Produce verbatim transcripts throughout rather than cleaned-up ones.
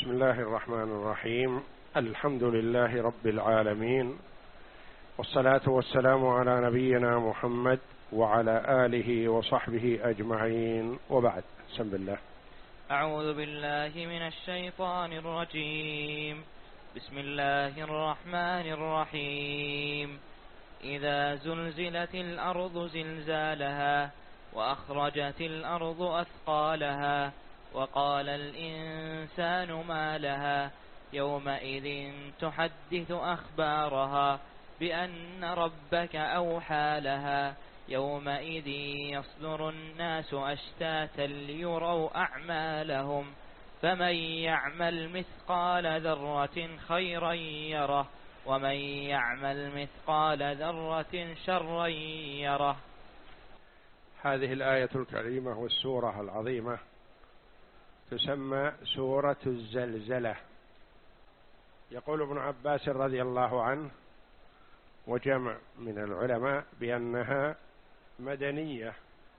بسم الله الرحمن الرحيم. الحمد لله رب العالمين، والصلاة والسلام على نبينا محمد وعلى آله وصحبه أجمعين، وبعد. بسم الله. أعوذ بالله من الشيطان الرجيم. بسم الله الرحمن الرحيم. إذا زلزلت الأرض زلزالها وأخرجت الأرض أثقالها وقال الإنسان ما لها يومئذ تحدث أخبارها بأن ربك أوحى لها يومئذ يصدر الناس أشتاتا ليروا أعمالهم فمن يعمل مثقال ذرة خيرا يره ومن يعمل مثقال ذرة شرا يره. هذه الآية الكريمة والسورة العظيمة تسمى سورة الزلزلة. يقول ابن عباس رضي الله عنه وجمع من العلماء بأنها مدنية،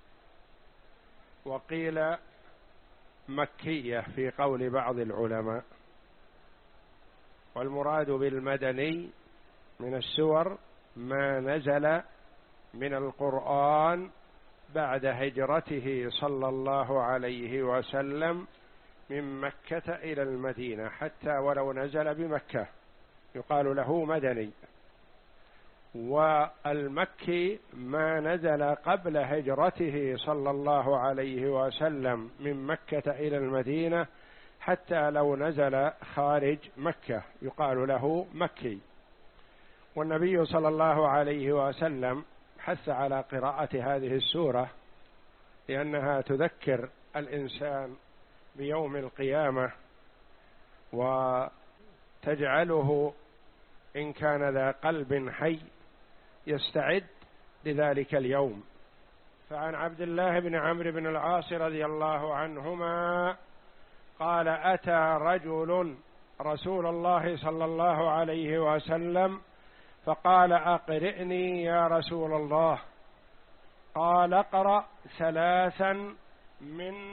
وقيل مكية في قول بعض العلماء، والمراد بالمدني من السور ما نزل من القرآن بعد هجرته صلى الله عليه وسلم من مكة إلى المدينة، حتى ولو نزل بمكة يقال له مدني. والمكي ما نزل قبل هجرته صلى الله عليه وسلم من مكة إلى المدينة، حتى لو نزل خارج مكة يقال له مكي. والنبي صلى الله عليه وسلم حث على قراءة هذه السورة لأنها تذكر الإنسان بيوم القيامة، وتجعله إن كان ذا قلب حي يستعد لذلك اليوم. فعن عبد الله بن عمرو بن العاص رضي الله عنهما قال: أتى رجل رسول الله صلى الله عليه وسلم فقال: أقرئني يا رسول الله. قال: اقرأ ثلاثا من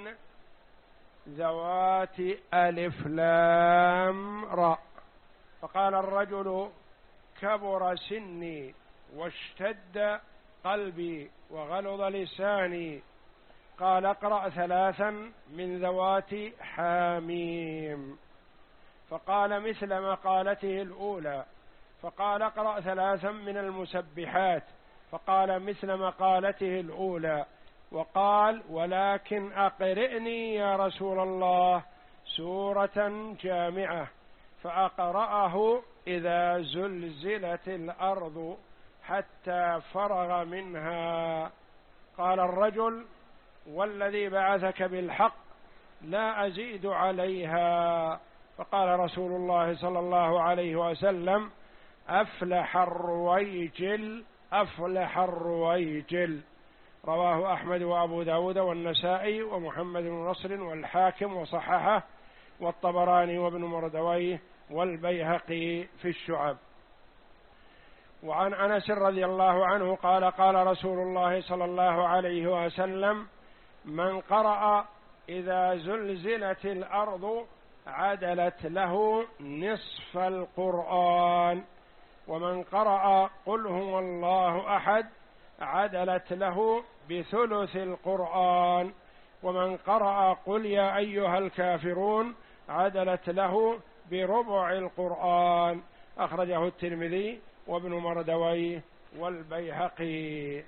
ذوات ألف لام راء. فقال الرجل: كبر سني واشتد قلبي وغلظ لساني. قال: اقرأ ثلاثا من ذوات حاميم. فقال مثل مقالته الأولى. فقال: اقرأ ثلاثا من المسبحات. فقال مثل مقالته الأولى. وقال: ولكن أقرئني يا رسول الله سورة جامعة. فأقرأه: إذا زلزلت الأرض حتى فرغ منها. قال الرجل: والذي بعثك بالحق لا أزيد عليها. فقال رسول الله صلى الله عليه وسلم: أفلح الرويجل أفلح الرويجل. رواه أحمد وأبو داود والنسائي ومحمد بن نصر والحاكم وصححه، والطبراني وابن مردويه والبيهقي في الشعب. وعن أنس رضي الله عنه قال: قال رسول الله صلى الله عليه وسلم: من قرأ إذا زلزلت الأرض عدلت له نصف القرآن، ومن قرأ قل هو الله أحد عدلت له بثلث القرآن، ومن قرأ قل يا أيها الكافرون عدلت له بربع القرآن. أخرجه الترمذي وابن مردويه والبيهقي.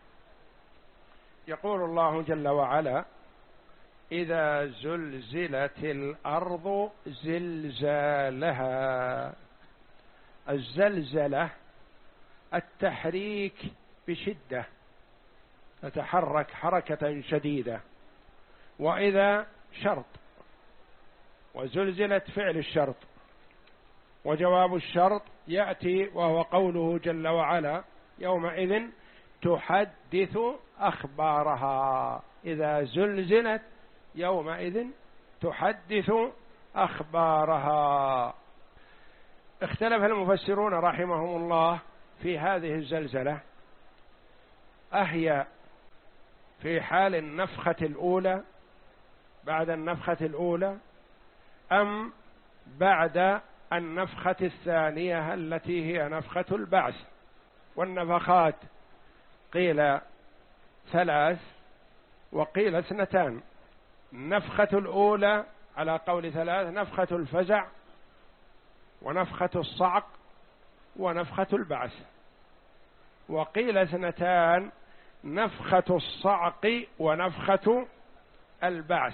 يقول الله جل وعلا: إذا زلزلت الأرض زلزالها. الزلزلة التحريك بشدة، تتحرك حركة شديدة. وإذا شرط، وزلزلت فعل الشرط، وجواب الشرط يأتي وهو قوله جل وعلا: يومئذ تحدث أخبارها. إذا زلزلت يومئذ تحدث أخبارها. اختلف المفسرون رحمهم الله في هذه الزلزلة، أهي في حال النفخة الأولى بعد النفخة الأولى، أم بعد النفخة الثانية التي هي نفخة البعث. والنفخات قيل ثلاث وقيل اثنتان. النفخة الأولى على قول ثلاث نفخة الفزع ونفخة الصعق ونفخة البعث، وقيل اثنتان نفخة الصعق ونفخة البعث.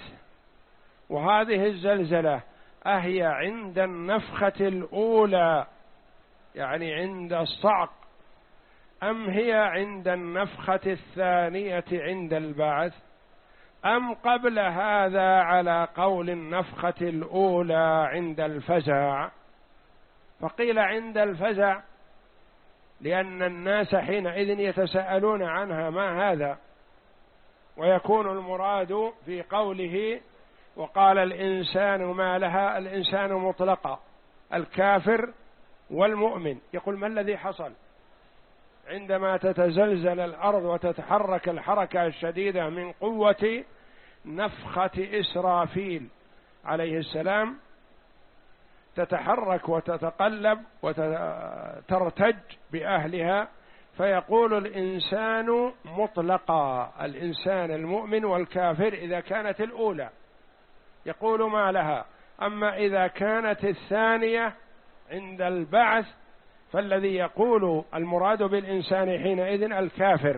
وهذه الزلزلة أهي عند النفخة الأولى يعني عند الصعق، أم هي عند النفخة الثانية عند البعث، أم قبل هذا على قول النفخة الأولى عند الفزع؟ فقيل عند الفزع لأن الناس حينئذ يتساءلون عنها ما هذا، ويكون المراد في قوله وقال الإنسان ما لها، الإنسان مطلقا الكافر والمؤمن. يقول ما الذي حصل عندما تتزلزل الأرض وتتحرك الحركة الشديدة من قوة نفخة إسرافيل عليه السلام، تتحرك وتتقلب وترتج بأهلها، فيقول الإنسان مطلقا الإنسان المؤمن والكافر إذا كانت الأولى يقول ما لها. أما إذا كانت الثانية عند البعث فالذي يقول المراد بالإنسان حينئذ الكافر،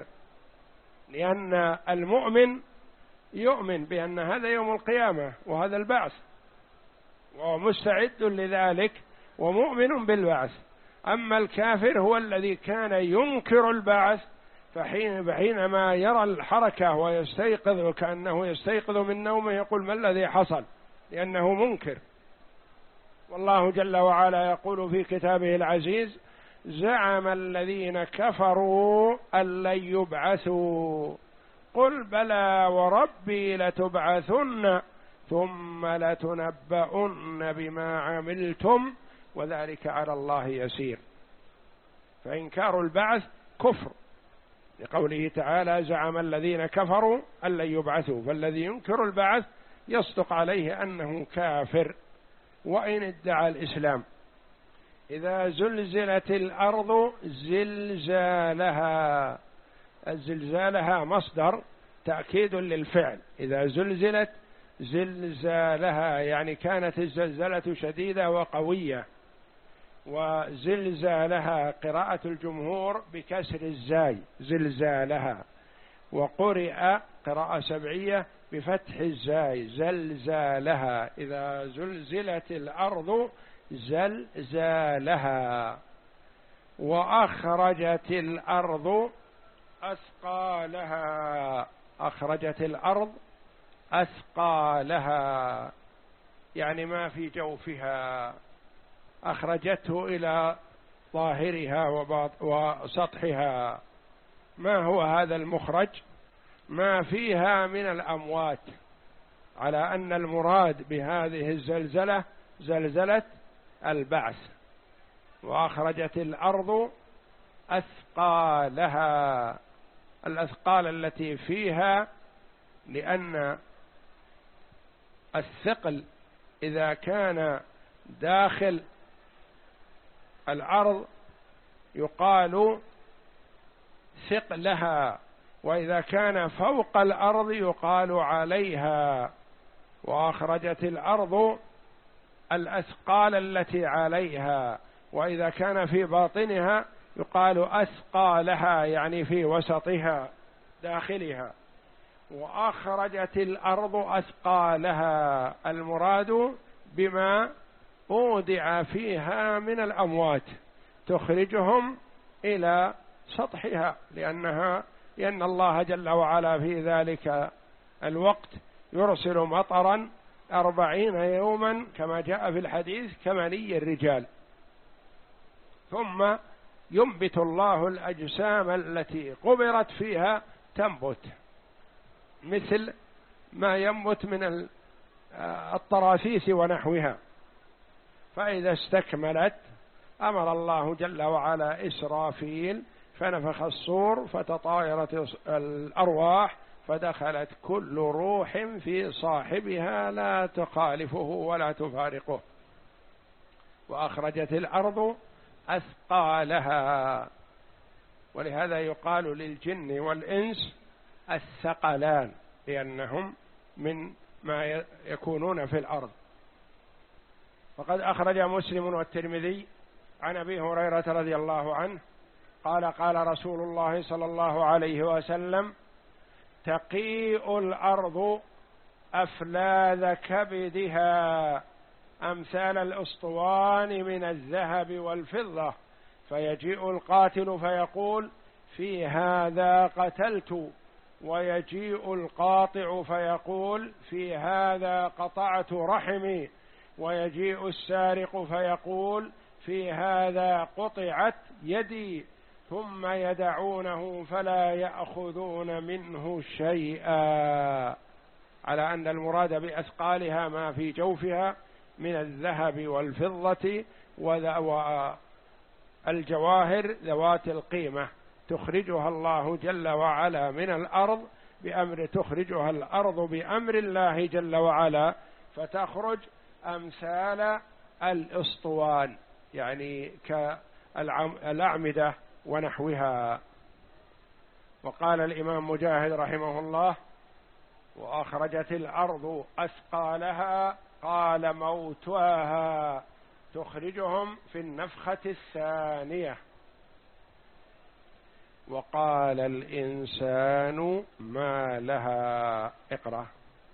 لأن المؤمن يؤمن بأن هذا يوم القيامة وهذا البعث ومستعد لذلك ومؤمن بالبعث. أما الكافر هو الذي كان ينكر البعث، فحين حينما يرى الحركة ويستيقظ وكأنه يستيقظ من نومه يقول ما الذي حصل، لأنه منكر. والله جل وعلا يقول في كتابه العزيز زعم الذين كفروا أن لن يبعثوا قل بلى وربي لتبعثن ثم لتنبؤن بما عملتم وذلك على الله يسير. فإنكار البعث كفر، لقوله تعالى زعم الذين كفروا أن لن يبعثوا، فالذي ينكر البعث يصدق عليه أنه كافر وإن ادعى الإسلام. إذا زلزلت الأرض زلزالها، الزلزالها مصدر تأكيد للفعل، إذا زلزلت زلزالها يعني كانت الزلزلة شديدة وقوية. وزلزالها قراءة الجمهور بكسر الزاي زلزالها، وقرئ قراءة سبعية بفتح الزاي زلزالها. إذا زلزلت الأرض زلزالها. وأخرجت الأرض أثقالها، أخرجت الأرض أثقالها يعني ما في جوفها، أخرجته إلى ظاهرها وسطحها. ما هو هذا المخرج؟ ما فيها من الأموات، على أن المراد بهذه الزلزلة زلزلة البعث. وأخرجت الأرض أثقالها، الأثقال التي فيها، لأن الثقل إذا كان داخل الأرض يقال ثقلها، وإذا كان فوق الأرض يقال عليها. وأخرجت الأرض الأثقال التي عليها، وإذا كان في باطنها يقال أثقالها يعني في وسطها داخلها. وأخرجت الأرض أثقالها المراد بما أودع فيها من الأموات، تخرجهم إلى سطحها، لأنها لأن الله جل وعلا في ذلك الوقت يرسل مطرا أربعين يوما كما جاء في الحديث كمني الرجال، ثم ينبت الله الأجسام التي قبرت فيها تنبت مثل ما ينبت من الطرافيس ونحوها. فإذا استكملت أمر الله جل وعلا إسرافيل فنفخ الصور فتطايرت الأرواح فدخلت كل روح في صاحبها لا تخالفه ولا تفارقه. وأخرجت الأرض أثقالها. ولهذا يقال للجن والإنس الثقلان، لأنهم من ما يكونون في الأرض. فقد أخرج مسلم والترمذي عن أبي هريرة رضي الله عنه قال قال رسول الله صلى الله عليه وسلم: تقيء الأرض أفلاذ كبدها أمثال الأسطوان من الذهب والفضة، فيجيء القاتل فيقول: في هذا قتلت، ويجيء القاطع فيقول: في هذا قطعت رحمي، ويجيء السارق فيقول: في هذا قطعت يدي، ثم يدعونه فلا يأخذون منه شيئا، على أن المراد بأثقالها ما في جوفها من الذهب والفضة والجواهر ذوات القيمة، تخرجها الله جل وعلا من الأرض بأمر تخرجها الأرض بأمر الله جل وعلا، فتخرج أمثال الأسطوان، يعني كالأعمدة ونحوها. وقال الإمام مجاهد رحمه الله: وأخرجت الأرض أثقالها، قال: موتاها، تخرجهم في النفخة الثانية. وقال الإنسان ما لها. اقرأ.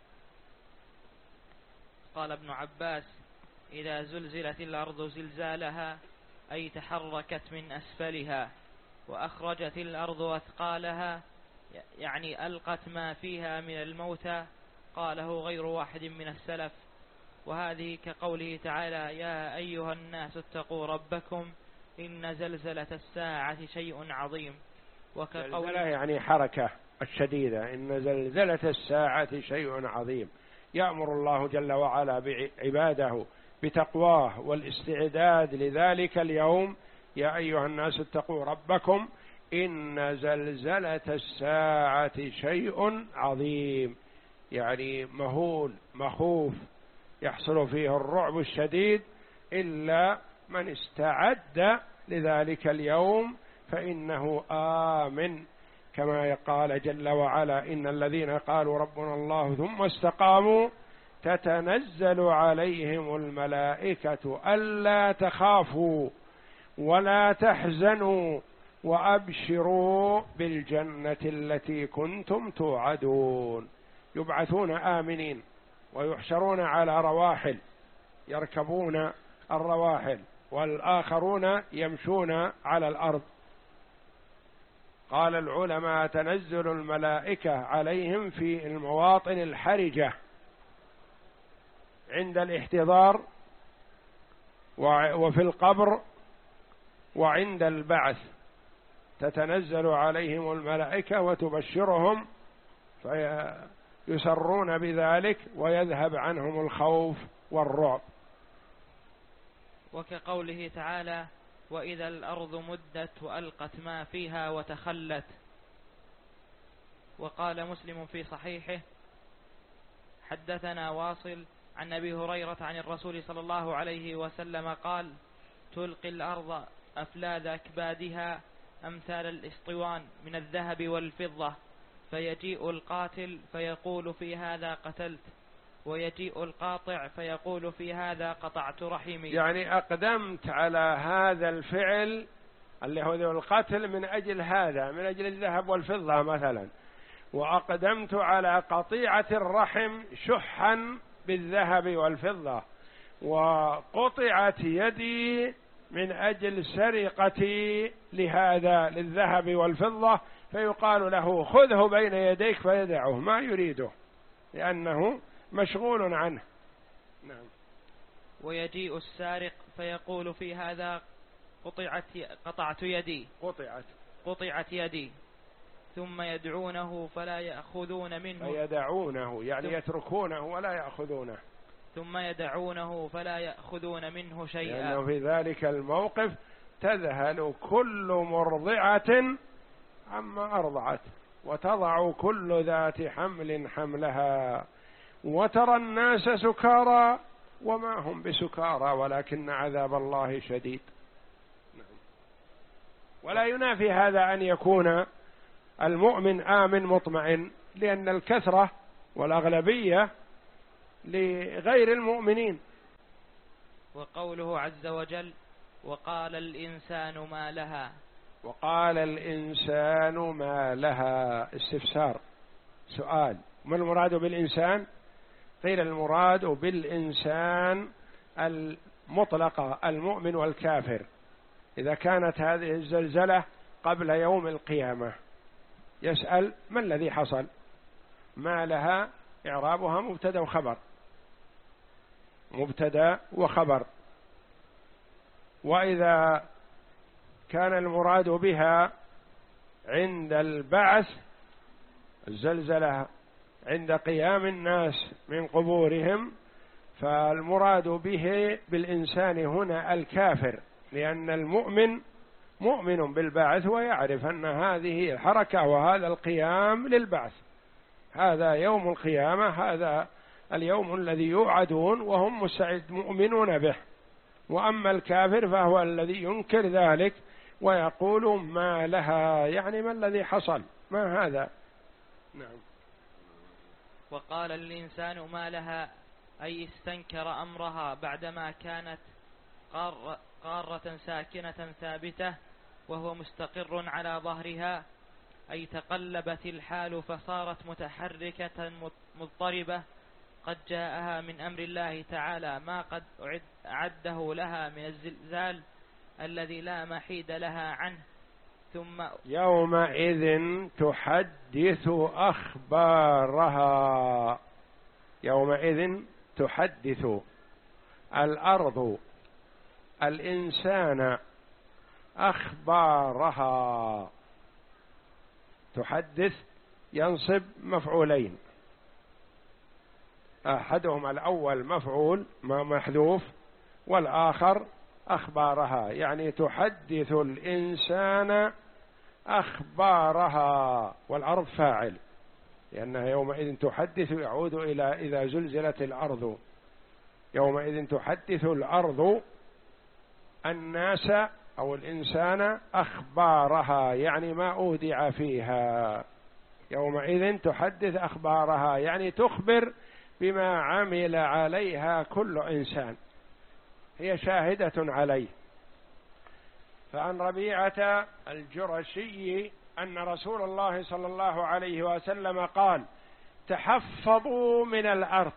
قال ابن عباس: إذا زلزلت الأرض زلزالها أي تحركت من أسفلها، وأخرجت الأرض أثقالها يعني ألقت ما فيها من الموتى، قاله غير واحد من السلف. وهذه كقوله تعالى: يا أيها الناس اتقوا ربكم إن زلزلة الساعة شيء عظيم. وكقوله يعني حركة الشديدة، إن زلزلة الساعة شيء عظيم. يأمر الله جل وعلا بعباده بتقواه والاستعداد لذلك اليوم: يا أيها الناس اتقوا ربكم إن زلزلة الساعة شيء عظيم، يعني مهول مخوف يحصل فيه الرعب الشديد، إلا من استعد لذلك اليوم فإنه آمن، كما قال جل وعلا: إن الذين قالوا ربنا الله ثم استقاموا تتنزل عليهم الملائكة ألا تخافوا ولا تحزنوا وأبشروا بالجنة التي كنتم توعدون. يبعثون آمنين ويحشرون على رواحل، يركبون الرواحل، والآخرون يمشون على الأرض. قال العلماء: تنزل الملائكة عليهم في المواطن الحرجة عند الاحتضار وفي القبر وعند البعث، تتنزل عليهم الملائكة وتبشرهم فيسرون بذلك ويذهب عنهم الخوف والرعب. وكقوله تعالى: وإذا الأرض مدت وألقت ما فيها وتخلت. وقال مسلم في صحيحه: حدثنا واصل عن أبي هريرة عن الرسول صلى الله عليه وسلم قال: تلقي الأرض أفلاذ أكبادها أمثال الإسطوان من الذهب والفضة، فيجيء القاتل فيقول: في هذا قتلت، ويجيء القاطع فيقول: في هذا قطعت رحمي. يعني أقدمت على هذا الفعل اللي هو القتل من أجل هذا، من أجل الذهب والفضة مثلا، وأقدمت على قطيعة الرحم شحا بالذهب والفضة، وقطعت يدي من أجل سرقتي لهذا للذهب والفضة، فيقال له: خذه بين يديك، فيدعه ما يريده لأنه مشغول عنه. نعم. ويجيء السارق فيقول: في هذا قطعت قطعت يدي قطعت قطعت يدي، ثم يدعونه فلا يأخذون منه. فيدعونه يعني يتركونه ولا يأخذونه. ثم يدعونه فلا يأخذون منه شيئا، لأنه في ذلك الموقف تذهل كل مرضعة عما أرضعت، وتضع كل ذات حمل حملها، وترى الناس سكارى وما هم بسكارى ولكن عذاب الله شديد. ولا ينافي هذا أن يكون المؤمن آمن مطمئن، لأن الكثرة والأغلبية لغير المؤمنين. وقوله عز وجل وقال الإنسان ما لها. وقال الإنسان ما لها استفسار، سؤال، ما المراد بالإنسان؟ قيل المراد بالإنسان المطلقة المؤمن والكافر، إذا كانت هذه الزلزلة قبل يوم القيامة. يسأل ما الذي حصل؟ ما لها إعرابها مبتدأ وخبر، مبتدأ وخبر. وإذا كان المراد بها عند البعث الزلزلة عند قيام الناس من قبورهم، فالمراد به بالإنسان هنا الكافر، لأن المؤمن مؤمن بالبعث ويعرف أن هذه الحركة وهذا القيام للبعث، هذا يوم القيامة، هذا اليوم الذي يوعدون وهم مستعد مؤمنون به. وأما الكافر فهو الذي ينكر ذلك ويقول ما لها، يعني ما الذي حصل، ما هذا. نعم. وقال الإنسان ما لها أي استنكر أمرها بعدما كانت قارة, قارة ساكنة ثابتة وهو مستقر على ظهرها، أي تقلبت الحال فصارت متحركة مضطربة، قد جاءها من أمر الله تعالى ما قد أعده لها من الزلزال الذي لا محيد لها عنه. ثم يومئذ تحدث أخبارها، يومئذ تحدث الأرض الإنسان أخبارها. تحدث ينصب مفعولين، أحدهما الأول مفعول ما محذوف والآخر أخبارها، يعني تحدث الإنسان أخبارها، والأرض فاعل لأنها يومئذ تحدث يعود إلى إذا زلزلت الأرض. يومئذ تحدث الأرض الناس أو الإنسان أخبارها، يعني ما أودع فيها. يومئذ تحدث أخبارها يعني تخبر بما عمل عليها كل إنسان، هي شاهدة عليه. فعن ربيعة الجرشي أن رسول الله صلى الله عليه وسلم قال تحفظوا من الأرض.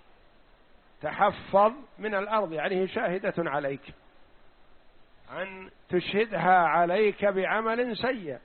تحفظ من الأرض يعني هي شاهدة عليك، أن تشهدها عليك بعمل سيء.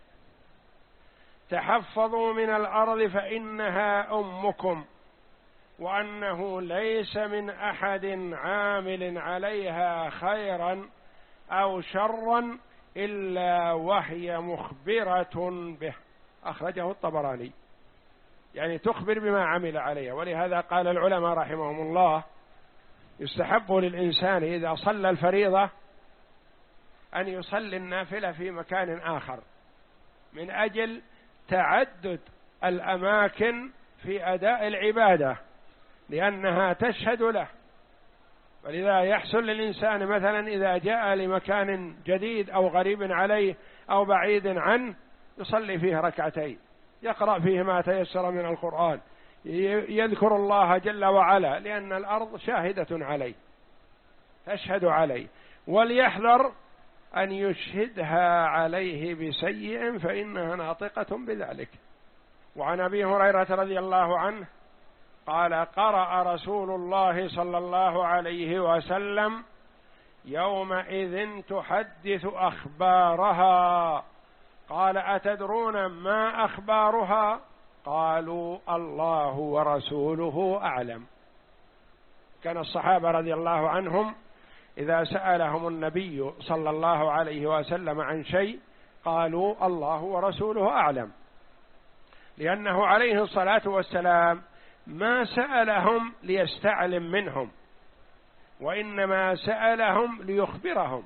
تحفظوا من الأرض فإنها أمكم، وأنه ليس من أحد عامل عليها خيرا أو شرا إلا وهي مخبرة به. أخرجه الطبراني، يعني تخبر بما عمل عليها. ولهذا قال العلماء رحمهم الله يستحب للإنسان إذا صلى الفريضة أن يصلي النافلة في مكان آخر، من أجل تعدد الأماكن في أداء العبادة، لأنها تشهد له. ولذا يحصل للإنسان مثلا إذا جاء لمكان جديد أو غريب عليه أو بعيد عنه يصلي فيه ركعتين، يقرأ فيه ما تيسر من القرآن، يذكر الله جل وعلا، لأن الأرض شاهدة عليه تشهد عليه. وليحذر أن يشهدها عليه بسيء فإنها ناطقة بذلك. وعن أبي هريرة رضي الله عنه قال قرأ رسول الله صلى الله عليه وسلم يومئذ تحدث أخبارها. قال أتدرون ما أخبارها؟ قالوا الله ورسوله أعلم. كان الصحابة رضي الله عنهم إذا سألهم النبي صلى الله عليه وسلم عن شيء قالوا الله ورسوله أعلم، لأنه عليه الصلاة والسلام ما سألهم ليستعلم منهم، وإنما سألهم ليخبرهم،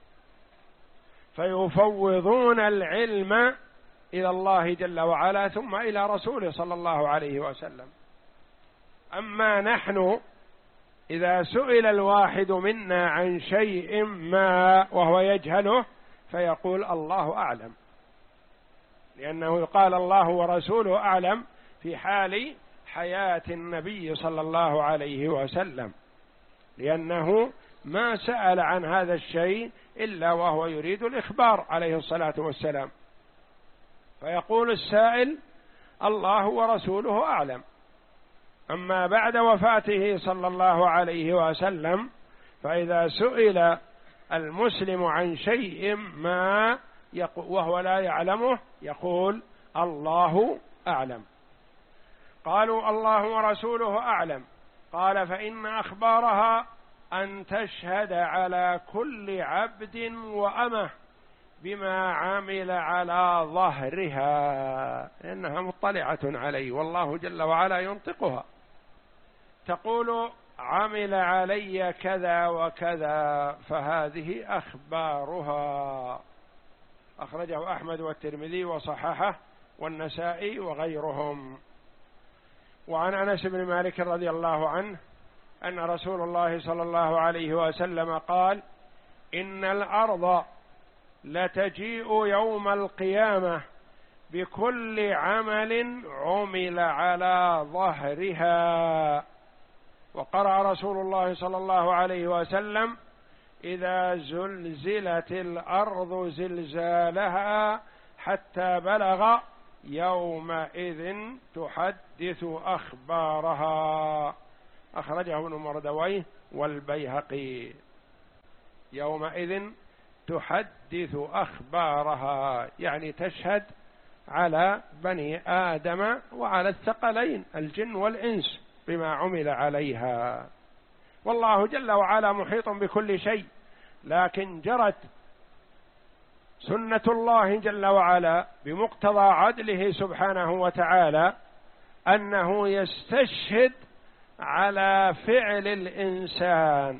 فيفوضون العلم إلى الله جل وعلا ثم إلى رسوله صلى الله عليه وسلم. أما نحن إذا سئل الواحد منا عن شيء ما وهو يجهله فيقول الله أعلم، لأنه يقال الله ورسوله أعلم في حال حياة النبي صلى الله عليه وسلم، لأنه ما سأل عن هذا الشيء إلا وهو يريد الإخبار عليه الصلاة والسلام، فيقول السائل الله ورسوله أعلم. أما بعد وفاته صلى الله عليه وسلم فإذا سئل المسلم عن شيء ما وهو لا يعلمه يقول الله أعلم. قالوا الله ورسوله أعلم، قال فإن أخبارها أن تشهد على كل عبد وأمة بما عمل على ظهرها، لأنها مطلعة عليه والله جل وعلا ينطقها، تقول عمل علي كذا وكذا، فهذه أخبارها. أخرجه أحمد والترمذي وصححه والنسائي وغيرهم. وعن أنس بن مالك رضي الله عنه أن رسول الله صلى الله عليه وسلم قال إن الأرض لتجيء يوم القيامة بكل عمل عمل على ظهرها. وقرأ رسول الله صلى الله عليه وسلم إذا زلزلت الأرض زلزالها حتى بلغ يومئذ تحدث أخبارها. أخرجه ابن مردويه والبيهقي. يومئذ تحدث أخبارها يعني تشهد على بني آدم وعلى الثقلين الجن والإنس بما عمل عليها. والله جل وعلا محيط بكل شيء، لكن جرت سنة الله جل وعلا بمقتضى عدله سبحانه وتعالى أنه يستشهد على فعل الإنسان.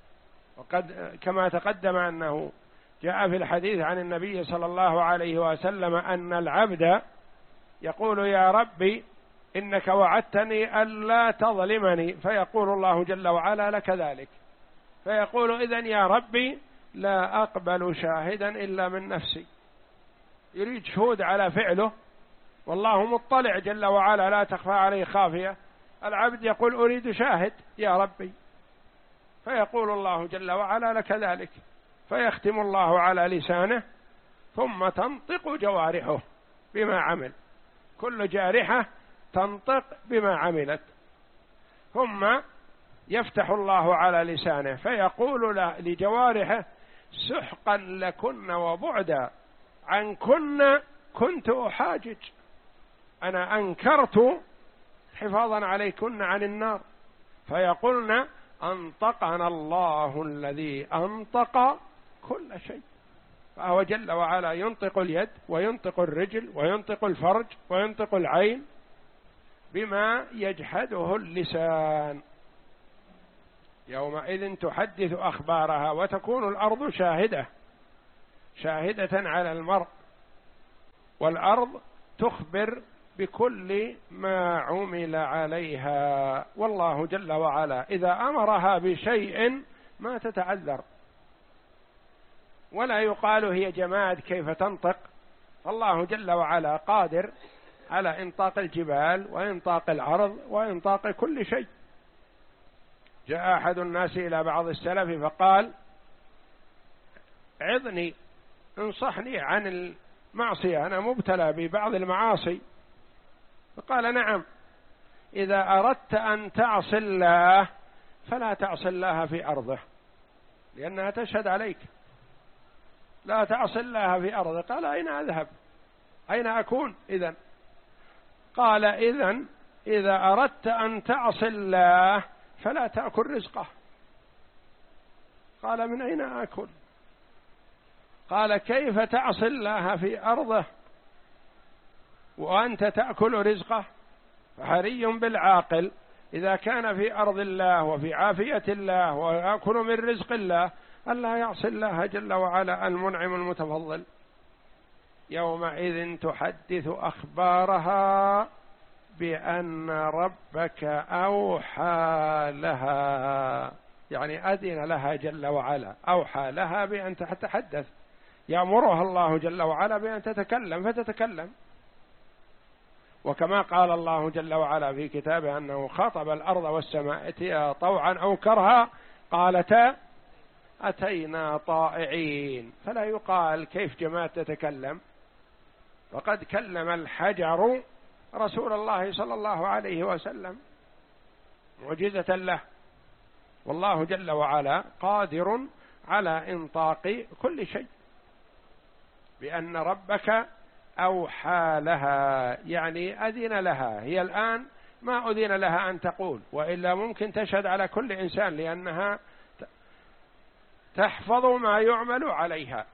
وقد كما تقدم أنه جاء في الحديث عن النبي صلى الله عليه وسلم أن العبد يقول يا ربي إنك وعدتني ألا تظلمني، فيقول الله جل وعلا لك ذلك، فيقول إذن يا ربي لا أقبل شاهدا إلا من نفسي. يريد شهود على فعله والله مطلع جل وعلا لا تخفى عليه خافية. العبد يقول أريد شاهد يا ربي، فيقول الله جل وعلا لك ذلك، فيختم الله على لسانه ثم تنطق جوارحه بما عمل، كل جارحة تنطق بما عملت، ثم يفتح الله على لسانه فيقول لجوارحه سحقا لكن وبعدا عنكن كنت أحاجج، أنا أنكرت حفاظا عليكن عن النار، فيقولن أنطقنا الله الذي أنطق كل شيء. فهو جل وعلا ينطق اليد وينطق الرجل وينطق الفرج وينطق العين بما يجحده اللسان. يومئذ تحدث أخبارها وتكون الأرض شاهدة شاهدة على المرء، والأرض تخبر بكل ما عمل عليها. والله جل وعلا إذا أمرها بشيء ما تتعذر، ولا يقال هي جماد كيف تنطق. الله جل وعلا قادر على إنطاق الجبال وإنطاق الأرض وإنطاق كل شيء. جاء أحد الناس إلى بعض السلف فقال عظني انصحني عن المعصية، أنا مبتلى ببعض المعاصي. فقال نعم، إذا أردت أن تعصي الله فلا تعصي الله في أرضه لأنها تشهد عليك، لا تعصي الله في أرضه. قال أين أذهب أين أكون إذن؟ قال إذن إذا أردت أن تعصي الله فلا تأكل رزقه. قال من أين أكل؟ قال كيف تعصي الله في أرضه وأنت تأكل رزقه؟ فحري بالعاقل إذا كان في أرض الله وفي عافية الله ويأكل من رزق الله ألا يعصي الله جل وعلا المنعم المتفضل. يومئذ تحدث أخبارها بأن ربك أوحى لها، يعني أذن لها جل وعلا، أوحى لها بأن تتحدث، يأمرها الله جل وعلا بأن تتكلم فتتكلم. وكما قال الله جل وعلا في كتابه أنه خاطب الأرض والسماء ائتيا طوعا أو كرها قالتا أتينا طائعين، فلا يقال كيف جماد تتكلم، وقد كلم الحجر رسول الله صلى الله عليه وسلم معجزة له، والله جل وعلا قادر على إنطاق كل شيء. بأن ربك أوحى لها يعني أذن لها، هي الآن ما أذن لها أن تقول، وإلا ممكن تشهد على كل إنسان لأنها تحفظ ما يعمل عليها.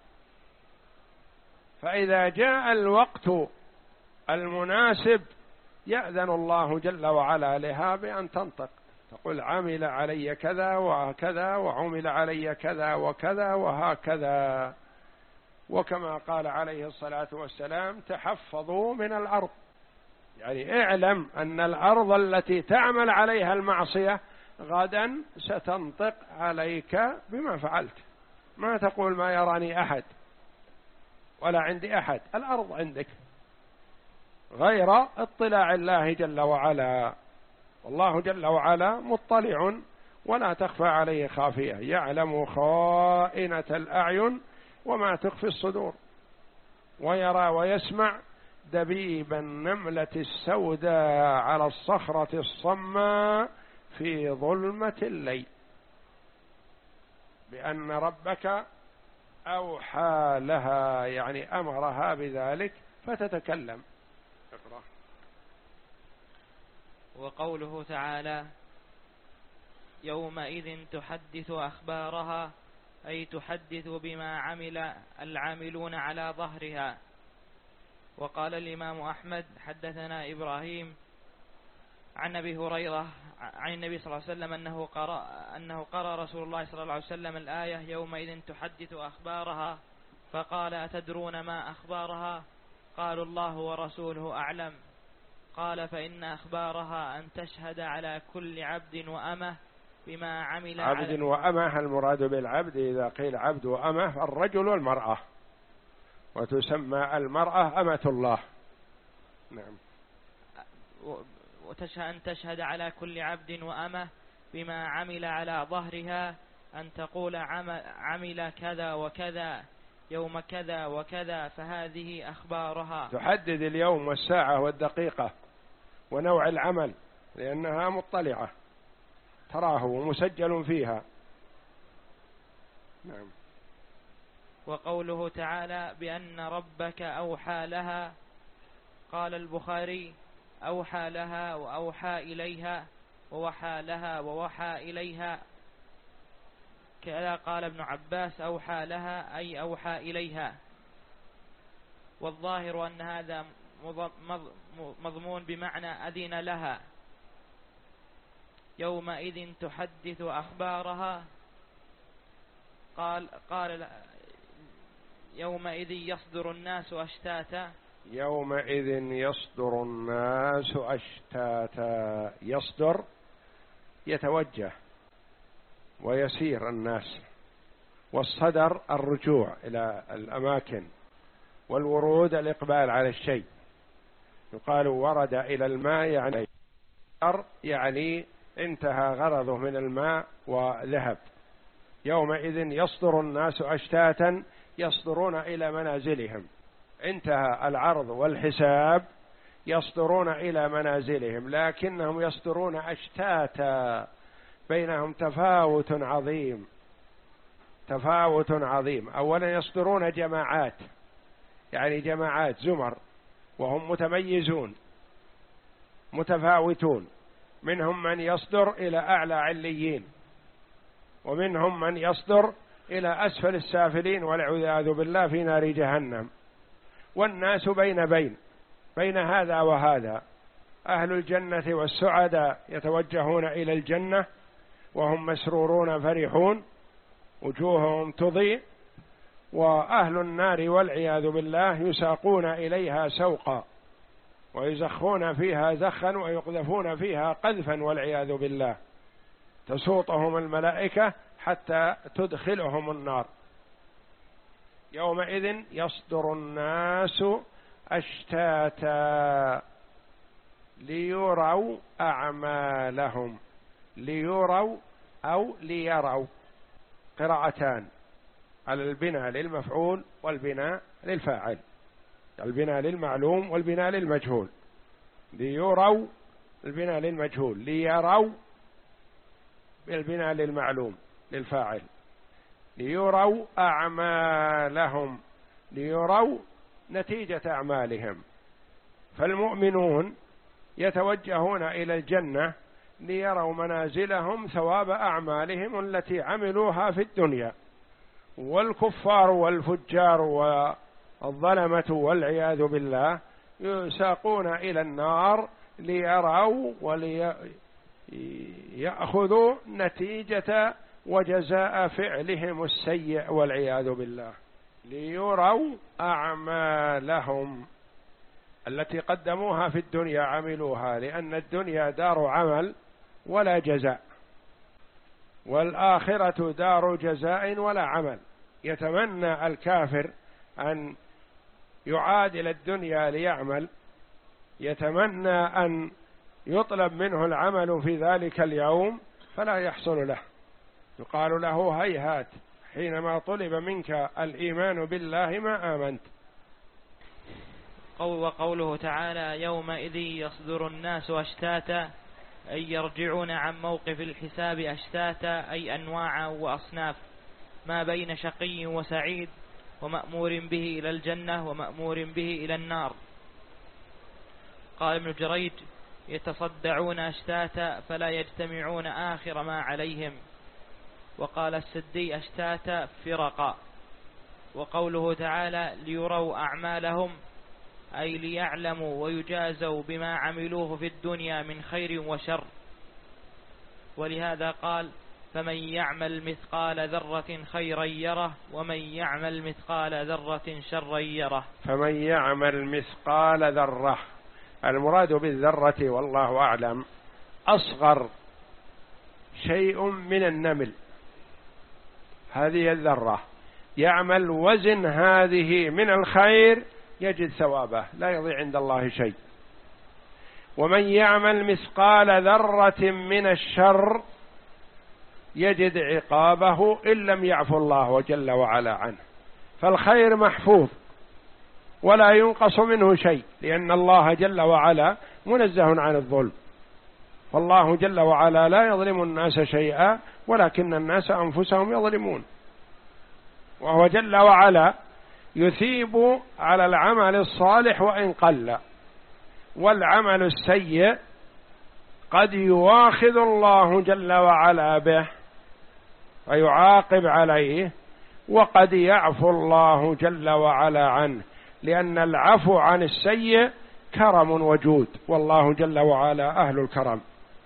فإذا جاء الوقت المناسب يأذن الله جل وعلا لها بأن تنطق، تقول عمل علي كذا وكذا وعمل علي كذا وكذا وهكذا. وكما قال عليه الصلاة والسلام تحفظوا من الأرض، يعني اعلم أن الأرض التي تعمل عليها المعصية غدا ستنطق عليك بما فعلت، ما تقول ما يراني أحد ولا عندي أحد، الأرض عندك غير اطلاع الله جل وعلا، والله جل وعلا مطلع ولا تخفى عليه خافية، يعلم خائنة الأعين وما تخفي الصدور، ويرى ويسمع دبيب النملة السوداء على الصخرة الصماء في ظلمة الليل. بأن ربك أوحى لها يعني أمرها بذلك فتتكلم. اقرأ. وقوله تعالى يومئذ تحدث أخبارها أي تحدث بما عمل العاملون على ظهرها. وقال الإمام أحمد حدثنا إبراهيم عن أبي هريرة عن النبي صلى الله عليه وسلم أنه قرأ, أنه قرأ رسول الله صلى الله عليه وسلم الآية يومئذ تحدث أخبارها، فقال أتدرون ما أخبارها؟ قالوا الله ورسوله أعلم. قال فإن أخبارها أن تشهد على كل عبد وأمه بما عمل. عبد وأمه المراد بالعبد إذا قيل عبد وأمه الرجل والمرأة، وتسمى المرأة أمة الله. نعم. أن تشهد على كل عبد وأمه بما عمل على ظهرها، أن تقول عمل كذا وكذا يوم كذا وكذا، فهذه أخبارها. تحدد اليوم والساعة والدقيقة ونوع العمل لأنها مطلعة تراه ومسجل فيها. نعم. وقوله تعالى بأن ربك أوحى لها، قال البخاري أوحى لها وأوحى إليها ووحى لها ووحى إليها، كذا قال ابن عباس أوحى لها أي أوحى إليها. والظاهر أن هذا مضمون بمعنى أذن لها. يومئذ تحدث أخبارها، قال قال يومئذ يصدر الناس أشتاتا. يومئذ يصدر الناس أشتاتا، يصدر يتوجه ويسير الناس، والصدر الرجوع إلى الأماكن، والورود الإقبال على الشيء. يقال ورد إلى الماء يعني يعني انتهى غرضه من الماء وذهب. يومئذ يصدر الناس أشتاتا يصدرون إلى منازلهم، انتهى العرض والحساب يصدرون إلى منازلهم، لكنهم يصدرون أشتاتا، بينهم تفاوت عظيم تفاوت عظيم. أولا يصدرون جماعات، يعني جماعات زمر، وهم متميزون متفاوتون، منهم من يصدر إلى أعلى عليين، ومنهم من يصدر إلى أسفل السافلين والعياذ بالله في نار جهنم. والناس بين بين بين هذا وهذا، أهل الجنة والسعداء يتوجهون إلى الجنة وهم مسرورون فرحون وجوههم تضيء، وأهل النار والعياذ بالله يساقون إليها سوقا ويزخون فيها زخا ويقذفون فيها قذفا والعياذ بالله، تسوطهم الملائكة حتى تدخلهم النار. يومئذ يصدر الناس أشتاتا ليروا أعمالهم، ليروا أو ليروا، قراءتان على البناء للمفعول والبناء للفاعل، البناء للمعلوم والبناء للمجهول. ليروا البناء للمجهول، ليروا بالبناء للمعلوم للفاعل. ليروا أعمالهم، ليروا نتيجة أعمالهم. فالمؤمنون يتوجهون إلى الجنة ليروا منازلهم ثواب أعمالهم التي عملوها في الدنيا، والكفار والفجار والظلمة والعياذ بالله يساقون إلى النار ليروا وليأخذوا نتيجة وجزاء فعلهم السيء والعياذ بالله. ليروا أعمالهم التي قدموها في الدنيا، عملوها، لأن الدنيا دار عمل ولا جزاء، والآخرة دار جزاء ولا عمل. يتمنى الكافر أن يعادل الدنيا ليعمل، يتمنى أن يطلب منه العمل في ذلك اليوم فلا يحصل له، يقال له هيهات، حينما طلب منك الإيمان بالله ما آمنت. وقوله تعالى يومئذ يصدر الناس أشتاتا، أي يرجعون عن موقف الحساب أشتاتا، أي أنواعا وأصناف، ما بين شقي وسعيد، ومأمور به إلى الجنة ومأمور به إلى النار. قال ابن جريج يتصدعون أشتاتا فلا يجتمعون آخر ما عليهم. وقال السدي أشتاتا فرقا. وقوله تعالى ليروا أعمالهم، أي ليعلموا ويجازوا بما عملوه في الدنيا من خير وشر. ولهذا قال فمن يعمل مثقال ذرة خيرا يره، ومن يعمل مثقال ذرة شرا يره. فمن يعمل مثقال ذرة، المراد بالذرة والله أعلم أصغر شيء من النمل، هذه الذرة، يعمل وزن هذه من الخير يجد ثوابه، لا يضيع عند الله شيء. ومن يعمل مثقال ذرة من الشر يجد عقابه إن لم يعفو الله جل وعلا عنه. فالخير محفوظ ولا ينقص منه شيء، لأن الله جل وعلا منزه عن الظلم، والله جل وعلا لا يظلم الناس شيئا ولكن الناس أنفسهم يظلمون. وهو جل وعلا يثيب على العمل الصالح وإن قل، والعمل السيء قد يواخذ الله جل وعلا به ويعاقب عليه، وقد يعفو الله جل وعلا عنه، لأن العفو عن السيء كرم وجود، والله جل وعلا أهل الكرم.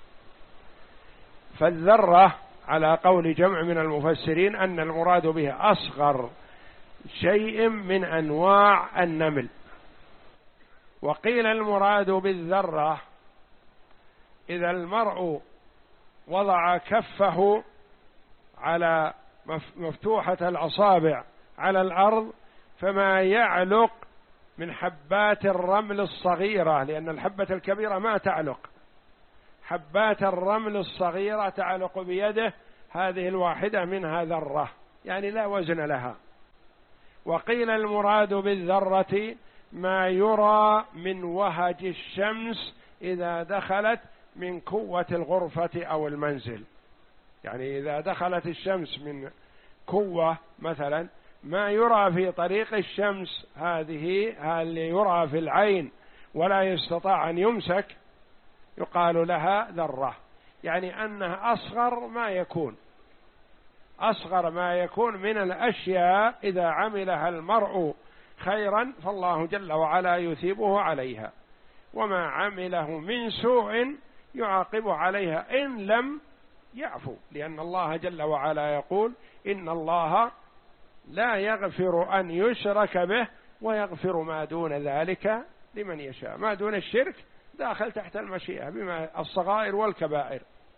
فالذرة على قول جمع من المفسرين أن المراد به أصغر شيء من أنواع النمل. وقيل المراد بالذرة إذا المرء وضع كفه على مفتوحة الأصابع على الأرض فما يعلق من حبات الرمل الصغيرة، لأن الحبة الكبيرة ما تعلق، حبات الرمل الصغيرة تعلق بيده، هذه الواحدة منها ذرة، يعني لا وزن لها. وقيل المراد بالذرة ما يرى من وهج الشمس إذا دخلت من كوة الغرفة أو المنزل، يعني إذا دخلت الشمس من كوة مثلا ما يرى في طريق الشمس، هذه اللي يرى في العين ولا يستطاع أن يمسك، يقال لها ذرة، يعني أنها أصغر ما يكون، أصغر ما يكون من الأشياء إذا عملها المرء خيرا فالله جل وعلا يثيبه عليها، وما عمله من سوء يعاقب عليها إن لم يعفو، لأن الله جل وعلا يقول إن الله لا يغفر أن يشرك به ويغفر ما دون ذلك لمن يشاء، ما دون الشرك داخل تحت المشيئة بما الصغائر والكبائر.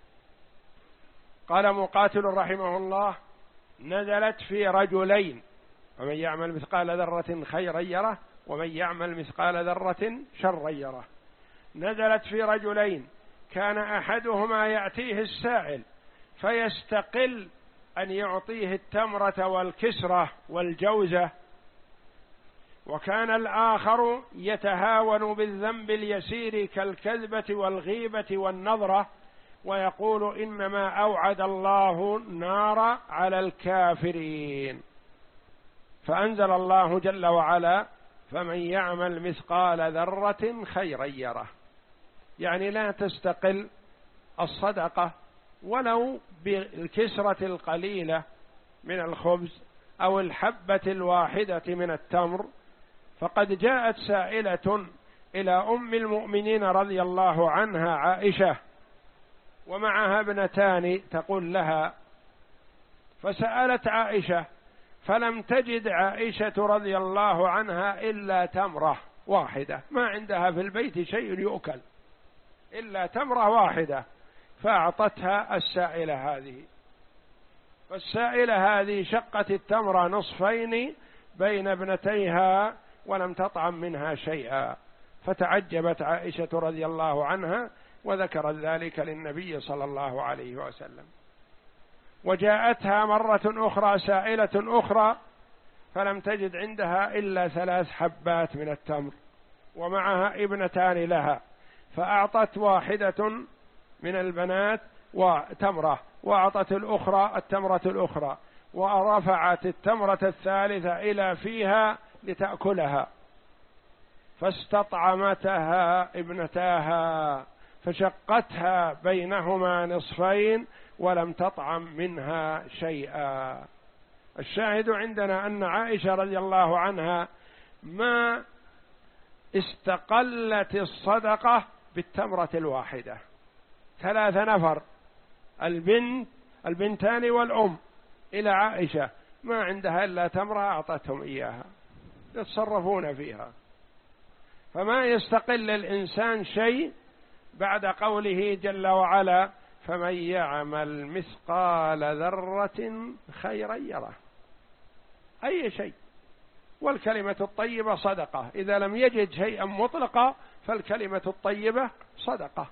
قال مقاتل رحمه الله: نزلت في رجلين، ومن يعمل مثقال ذرة خيرا يره ومن يعمل مثقال ذرة شرا يره. نزلت في رجلين كان أحدهما يأتيه السائل فيستقل أن يعطيه التمرة والكسرة والجوزة، وكان الآخر يتهاون بالذنب اليسير كالكذبة والغيبة والنظرة ويقول إنما أوعد الله النار على الكافرين. فأنزل الله جل وعلا: فمن يعمل مثقال ذرة خيرا يره. يعني لا تستقل الصدقة ولو بالكسرة القليلة من الخبز أو الحبة الواحدة من التمر. فقد جاءت سائلة إلى أم المؤمنين رضي الله عنها عائشة ومعها ابنتان تقول لها، فسألت عائشة فلم تجد عائشة رضي الله عنها إلا تمرة واحدة، ما عندها في البيت شيء يؤكل إلا تمرة واحدة، فأعطتها السائلة هذه. فالسائلة هذه شقت التمرة نصفين بين ابنتيها ولم تطعم منها شيئا، فتعجبت عائشة رضي الله عنها وذكرت ذلك للنبي صلى الله عليه وسلم. وجاءتها مرة أخرى سائلة أخرى فلم تجد عندها إلا ثلاث حبات من التمر ومعها ابنتان لها، فأعطت واحدة من البنات وتمرة وأعطت الأخرى التمرة الأخرى، ورفعت التمرة الثالثة إلى فيها لتأكلها، فاستطعمتها ابنتاها فشقتها بينهما نصفين ولم تطعم منها شيئا. الشاهد عندنا أن عائشة رضي الله عنها ما استقلت الصدقة بالتمرة الواحدة. ثلاثة نفر، البنت البنتان والأم، إلى عائشة ما عندها إلا تمرة أعطتهم إياها يتصرفون فيها. فما يستقل الإنسان شيء بعد قوله جل وعلا: فمن يعمل مثقال ذرة خيرا يره. أي شيء. والكلمة الطيبة صدقة، إذا لم يجد شيئا مطلقا فالكلمة الطيبة صدقة.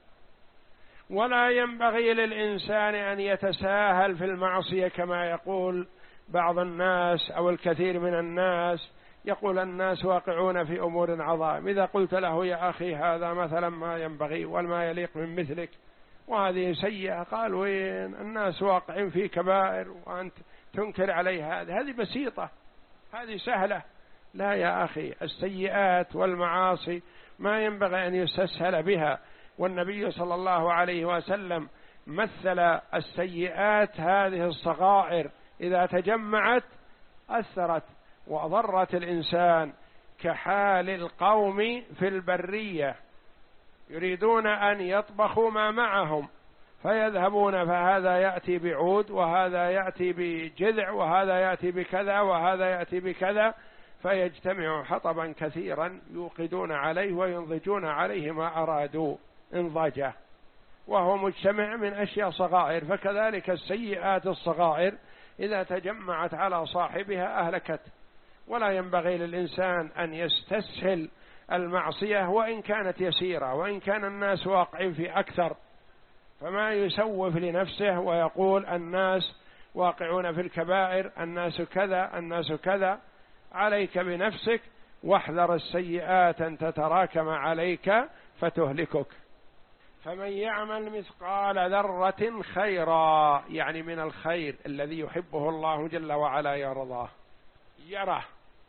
ولا ينبغي للإنسان أن يتساهل في المعصية كما يقول بعض الناس أو الكثير من الناس، يقول الناس واقعون في أمور عظائم، إذا قلت له يا أخي هذا مثلا ما ينبغي وما يليق من مثلك وهذه سيئة، قال وين الناس واقعين في كبائر وأنت تنكر عليه هذه هذه بسيطة، هذه سهلة. لا يا أخي، السيئات والمعاصي ما ينبغي أن يستسهل بها. والنبي صلى الله عليه وسلم مثل السيئات هذه الصغائر إذا تجمعت أثرت وأضرت الإنسان كحال القوم في البرية يريدون أن يطبخوا ما معهم فيذهبون، فهذا يأتي بعود وهذا يأتي بجذع وهذا يأتي بكذا وهذا يأتي بكذا، فيجتمع حطبا كثيرا يوقدون عليه وينضجون عليه ما أرادوا انضاجه، وهو مجتمع من أشياء صغائر. فكذلك السيئات الصغائر إذا تجمعت على صاحبها أهلكت. ولا ينبغي للإنسان أن يستسهل المعصية وإن كانت يسيرة، وإن كان الناس واقعين في أكثر، فما يسوف لنفسه ويقول الناس واقعون في الكبائر، الناس كذا الناس كذا. عليك بنفسك واحذر السيئات أن تتراكم عليك فتهلكك. فمن يعمل مثقال ذرة خيرا، يعني من الخير الذي يحبه الله جل وعلا يرضاه، يره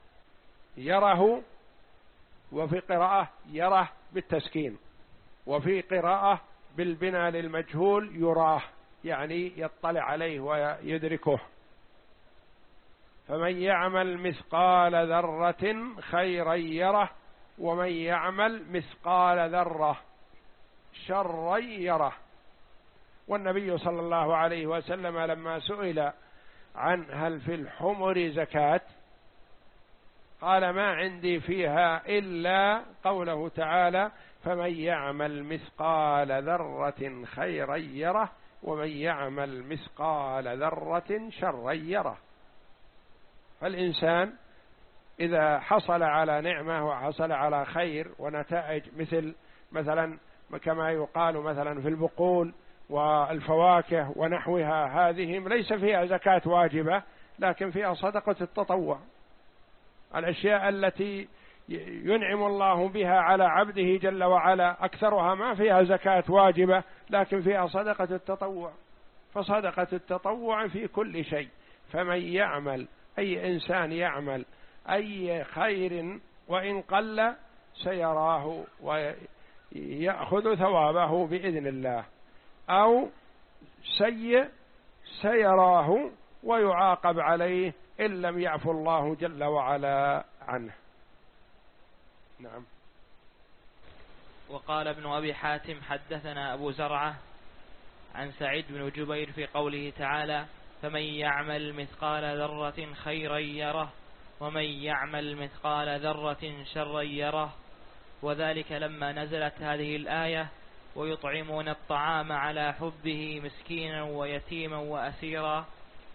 يره وفي قراءة يره بالتسكين، وفي قراءة بالبناء للمجهول يراه، يعني يطلع عليه ويدركه. فمن يعمل مثقال ذرة خيرا يره ومن يعمل مثقال ذرة شرا يره. والنبي صلى الله عليه وسلم لما سئل عن هل في الحمر زكاة قال ما عندي فيها إلا قوله تعالى فمن يعمل مثقال ذرة خيرا يره ومن يعمل مثقال ذرة شرا يره. فالإنسان إذا حصل على نعمة وحصل على خير ونتائج مثل مثلا كما يقال مثلا في البقول والفواكه ونحوها، هذه ليس فيها زكاة واجبة لكن فيها صدقة التطوع. الأشياء التي ينعم الله بها على عبده جل وعلا أكثرها ما فيها زكاة واجبة لكن فيها صدقة التطوع. فصدقة التطوع في كل شيء. فمن يعمل، أي إنسان يعمل أي خير وإن قل سيراه ويأخذ ثوابه بإذن الله، أو سيء سيراه ويعاقب عليه إن لم يعفو الله جل وعلا عنه. نعم. وقال ابن أبي حاتم حدثنا أبو زرعة عن سعيد بن جبير في قوله تعالى فمن يعمل مثقال ذرة خيرا يره ومن يعمل مثقال ذرة شرا يره، وذلك لما نزلت هذه الآية ويطعمون الطعام على حبه مسكينا ويتيما وأسيرا،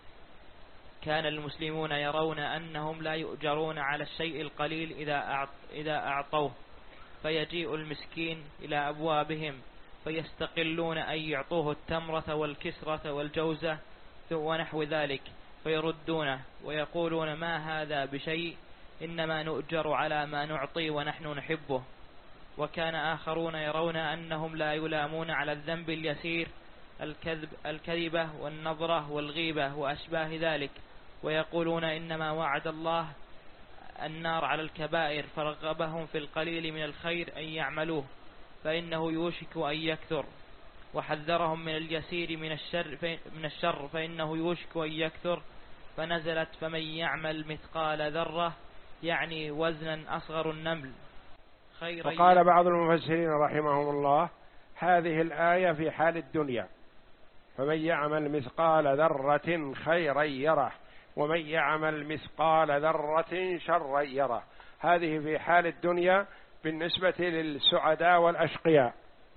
كان المسلمون يرون أنهم لا يؤجرون على الشيء القليل إذا أعطوه، فيجيء المسكين إلى أبوابهم فيستقلون أن يعطوه التمرة والكسرة والجوزة ونحو ذلك فيردونه ويقولون ما هذا بشيء إنما نؤجر على ما نعطي ونحن نحبه. وكان آخرون يرون أنهم لا يلامون على الذنب اليسير الكذب الكذبة والنظرة والغيبة وأشباه ذلك، ويقولون إنما وعد الله النار على الكبائر فرغبهم في القليل من الخير أن يعملوه فإنه يوشك أن يكثر، وحذرهم من اليسير من الشر, من الشر فإنه يوشك أن يكثر، فنزلت فمن يعمل مثقال ذرة يعني وزنا أصغر النمل خيرا. وقال بعض المفسرين رحمهم الله هذه الآية في حال الدنيا، فمن يعمل مثقال ذرة خيرا يره ومن يعمل مثقال ذرة شرا يره. هذه في حال الدنيا بالنسبة للسعداء والأشقياء.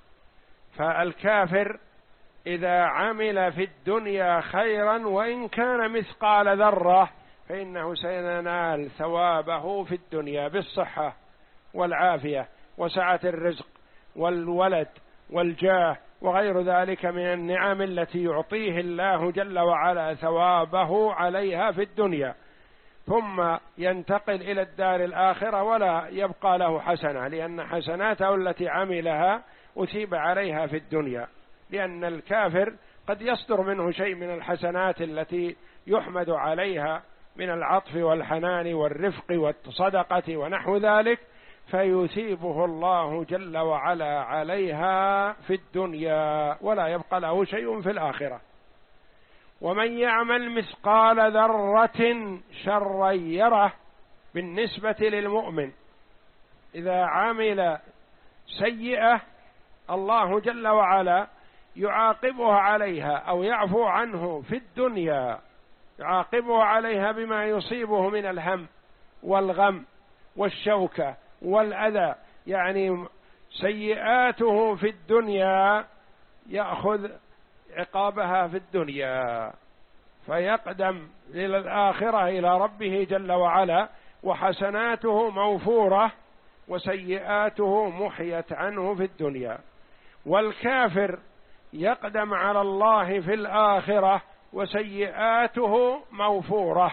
فالكافر إذا عمل في الدنيا خيرا وإن كان مثقال ذرة فإنه سينال ثوابه في الدنيا بالصحة والعافية وسعة الرزق والولد والجاه وغير ذلك من النعم التي يعطيه الله جل وعلا ثوابه عليها في الدنيا، ثم ينتقل إلى الدار الآخرة ولا يبقى له حسنة، لأن حسناته التي عملها أثيب عليها في الدنيا. لأن الكافر قد يصدر منه شيء من الحسنات التي يحمد عليها من العطف والحنان والرفق والصدقة ونحو ذلك، فيثيبه الله جل وعلا عليها في الدنيا ولا يبقى له شيء في الآخرة. ومن يعمل مثقال ذرة شرا يره بالنسبة للمؤمن، إذا عمل سيئة الله جل وعلا يعاقبه عليها أو يعفو عنه في الدنيا، يعاقبه عليها بما يصيبه من الهم والغم والشوكة والأذى، يعني سيئاته في الدنيا يأخذ عقابها في الدنيا فيقدم إلى الآخرة إلى ربه جل وعلا وحسناته موفورة وسيئاته محيت عنه في الدنيا. والكافر يقدم على الله في الآخرة وسيئاته موفورة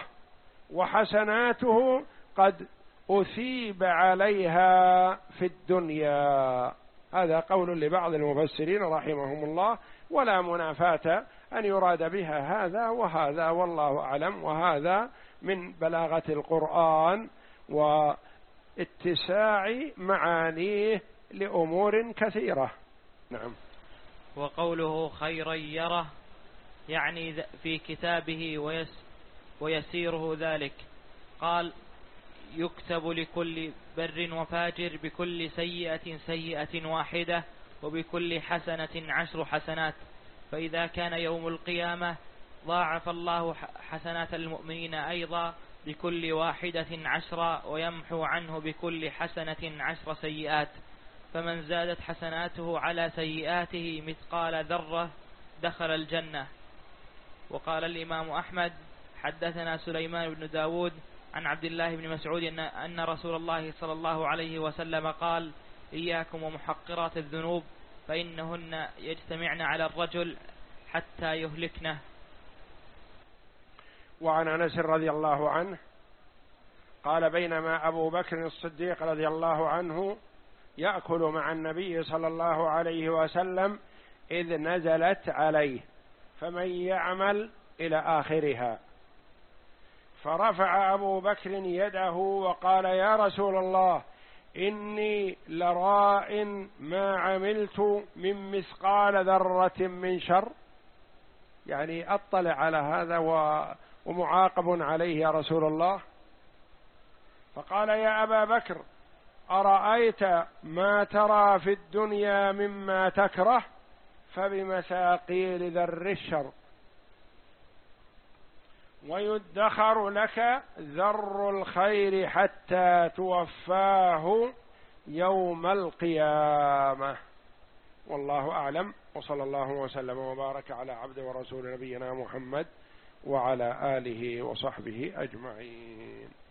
وحسناته قد أثيب عليها في الدنيا. هذا قول لبعض المفسرين رحمهم الله، ولا منافاة أن يراد بها هذا وهذا والله أعلم، وهذا من بلاغة القرآن واتساع معانيه لأمور كثيرة. نعم. وقوله خيرا يره يعني في كتابه ويس ويسيره ذلك. قال يكتب لكل بر وفاجر بكل سيئة سيئة واحدة وبكل حسنة عشر حسنات، فإذا كان يوم القيامة ضاعف الله حسنات المؤمنين أيضا بكل واحدة عشرا ويمحو عنه بكل حسنة عشر سيئات، فمن زادت حسناته على سيئاته مثقال ذرة دخل الجنة. وقال الإمام أحمد حدثنا سليمان بن داود عن عبد الله بن مسعود أن رسول الله صلى الله عليه وسلم قال: إياكم ومحقرات الذنوب فإنهن يجتمعن على الرجل حتى يهلكنه. وعن أنس رضي الله عنه قال: بينما أبو بكر الصديق رضي الله عنه يأكل مع النبي صلى الله عليه وسلم إذ نزلت عليه: فمن يعمل إلى آخرها، فرفع أبو بكر يده وقال: يا رسول الله، إني لراء ما عملت من مثقال ذرة من شر، يعني أطلع على هذا ومعاقب عليه يا رسول الله. فقال: يا أبا بكر، أرأيت ما ترى في الدنيا مما تكره فبمثاقيل ذر الشر، ويدخر لك ذر الخير حتى توفاه يوم القيامة. والله أعلم، وصلى الله وسلم وبارك على عبد ورسول نبينا محمد وعلى آله وصحبه أجمعين.